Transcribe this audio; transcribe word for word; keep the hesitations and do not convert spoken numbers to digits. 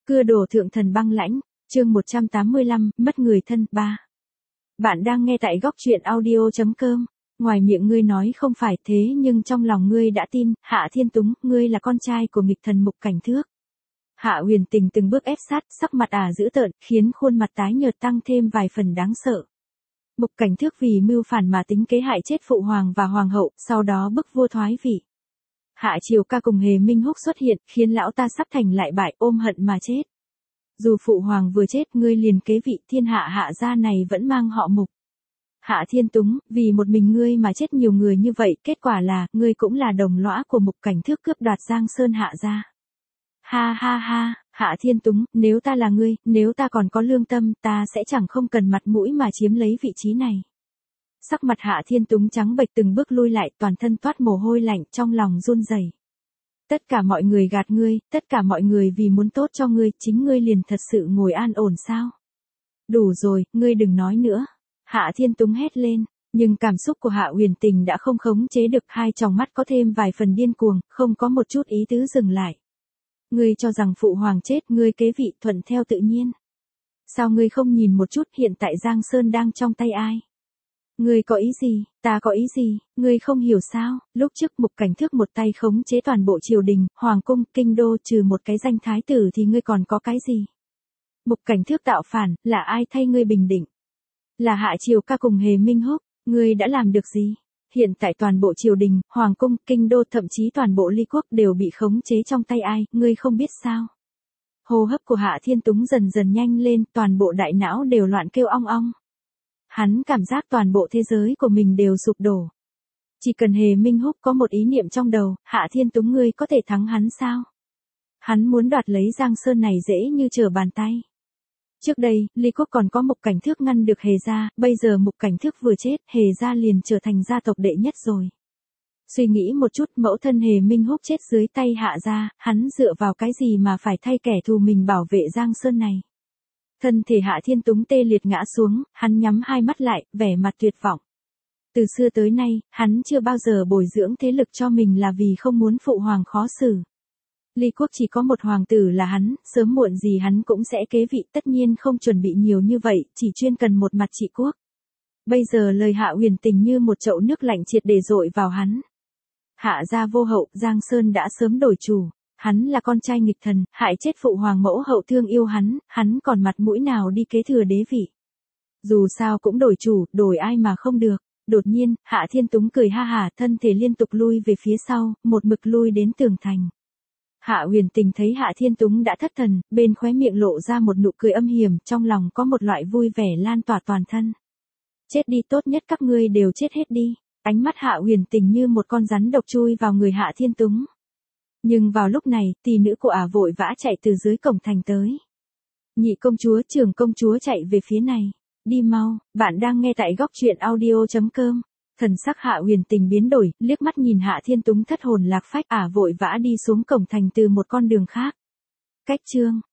Cưa đổ thượng thần băng lãnh, chương một trăm tám mươi lăm, mất người thân, ba. Bạn đang nghe tại góc truyện audio chấm com. Ngoài miệng ngươi nói không phải thế nhưng trong lòng ngươi đã tin, Hạ Thiên Túng, ngươi là con trai của nghịch thần Mục Cảnh Thước. Hạ Huyền Tình từng bước ép sát, sắc mặt ả dữ tợn, khiến khuôn mặt tái nhợt tăng thêm vài phần đáng sợ. Mục Cảnh Thước vì mưu phản mà tính kế hại chết phụ hoàng và hoàng hậu, sau đó bức vua thoái vị. Hạ Triều Ca cùng Hề Minh Húc xuất hiện, khiến lão ta sắp thành lại bại, ôm hận mà chết. Dù phụ hoàng vừa chết, ngươi liền kế vị, thiên hạ Hạ gia này vẫn mang họ Mục. Hạ Thiên Túng, vì một mình ngươi mà chết nhiều người như vậy, kết quả là, ngươi cũng là đồng lõa của Mục Cảnh Thước cướp đoạt Giang Sơn Hạ gia. Ha ha ha, Hạ Thiên Túng, nếu ta là ngươi, nếu ta còn có lương tâm, ta sẽ chẳng không cần mặt mũi mà chiếm lấy vị trí này. Sắc mặt Hạ Thiên Túng trắng bệch, từng bước lui lại, toàn thân toát mồ hôi lạnh, trong lòng run rẩy. Tất cả mọi người gạt ngươi, tất cả mọi người vì muốn tốt cho ngươi, chính ngươi liền thật sự ngồi an ổn sao? Đủ rồi, ngươi đừng nói nữa. Hạ Thiên Túng hét lên, nhưng cảm xúc của Hạ Huyền Tình đã không khống chế được, hai tròng mắt có thêm vài phần điên cuồng, không có một chút ý tứ dừng lại. Ngươi cho rằng phụ hoàng chết, ngươi kế vị thuận theo tự nhiên. Sao ngươi không nhìn một chút hiện tại Giang Sơn đang trong tay ai? Ngươi có ý gì, ta có ý gì, ngươi không hiểu sao, lúc trước Mục Cảnh Thước một tay khống chế toàn bộ triều đình, hoàng cung, kinh đô, trừ một cái danh thái tử thì ngươi còn có cái gì? Mục Cảnh Thước tạo phản, là ai thay ngươi bình định? Là Hạ Triều Ca cùng Hề Minh Húc, ngươi đã làm được gì? Hiện tại toàn bộ triều đình, hoàng cung, kinh đô, thậm chí toàn bộ ly quốc đều bị khống chế trong tay ai, ngươi không biết sao? Hô hấp của Hạ Thiên Túng dần dần nhanh lên, toàn bộ đại não đều loạn kêu ong ong. Hắn cảm giác toàn bộ thế giới của mình đều sụp đổ. Chỉ cần Hề Minh Húc có một ý niệm trong đầu, Hạ Thiên Túng ngươi có thể thắng hắn sao? Hắn muốn đoạt lấy Giang Sơn này dễ như trở bàn tay. Trước đây, ly quốc còn có Mục Cảnh Thước ngăn được Hề gia, bây giờ Mục Cảnh Thước vừa chết, Hề gia liền trở thành gia tộc đệ nhất rồi. Suy nghĩ một chút, mẫu thân Hề Minh Húc chết dưới tay Hạ gia, hắn dựa vào cái gì mà phải thay kẻ thù mình bảo vệ Giang Sơn này? Thân thể Hạ Thiên Túng tê liệt ngã xuống, hắn nhắm hai mắt lại, vẻ mặt tuyệt vọng. Từ xưa tới nay, hắn chưa bao giờ bồi dưỡng thế lực cho mình là vì không muốn phụ hoàng khó xử. Ly quốc chỉ có một hoàng tử là hắn, sớm muộn gì hắn cũng sẽ kế vị, tất nhiên không chuẩn bị nhiều như vậy, chỉ chuyên cần một mặt trị quốc. Bây giờ lời Hạ Huyền Tình như một chậu nước lạnh triệt để dội vào hắn. Hạ gia vô hậu, Giang Sơn đã sớm đổi chủ. Hắn là con trai nghịch thần, hại chết phụ hoàng mẫu hậu thương yêu hắn, hắn còn mặt mũi nào đi kế thừa đế vị. Dù sao cũng đổi chủ, đổi ai mà không được. Đột nhiên, Hạ Thiên Túng cười ha hả, thân thể liên tục lui về phía sau, một mực lui đến tường thành. Hạ Huyền Tình thấy Hạ Thiên Túng đã thất thần, bên khóe miệng lộ ra một nụ cười âm hiểm, trong lòng có một loại vui vẻ lan tỏa toàn thân. Chết đi, tốt nhất các ngươi đều chết hết đi. Ánh mắt Hạ Huyền Tình như một con rắn độc chui vào người Hạ Thiên Túng. Nhưng vào lúc này, tỷ nữ của ả vội vã chạy từ dưới cổng thành tới. Nhị công chúa, trưởng công chúa chạy về phía này. Đi mau, bạn đang nghe tại góc truyện audio chấm com. Thần sắc Hạ Huyền Tình biến đổi, liếc mắt nhìn Hạ Thiên Túng thất hồn lạc phách, ả vội vã đi xuống cổng thành từ một con đường khác. Cách chương,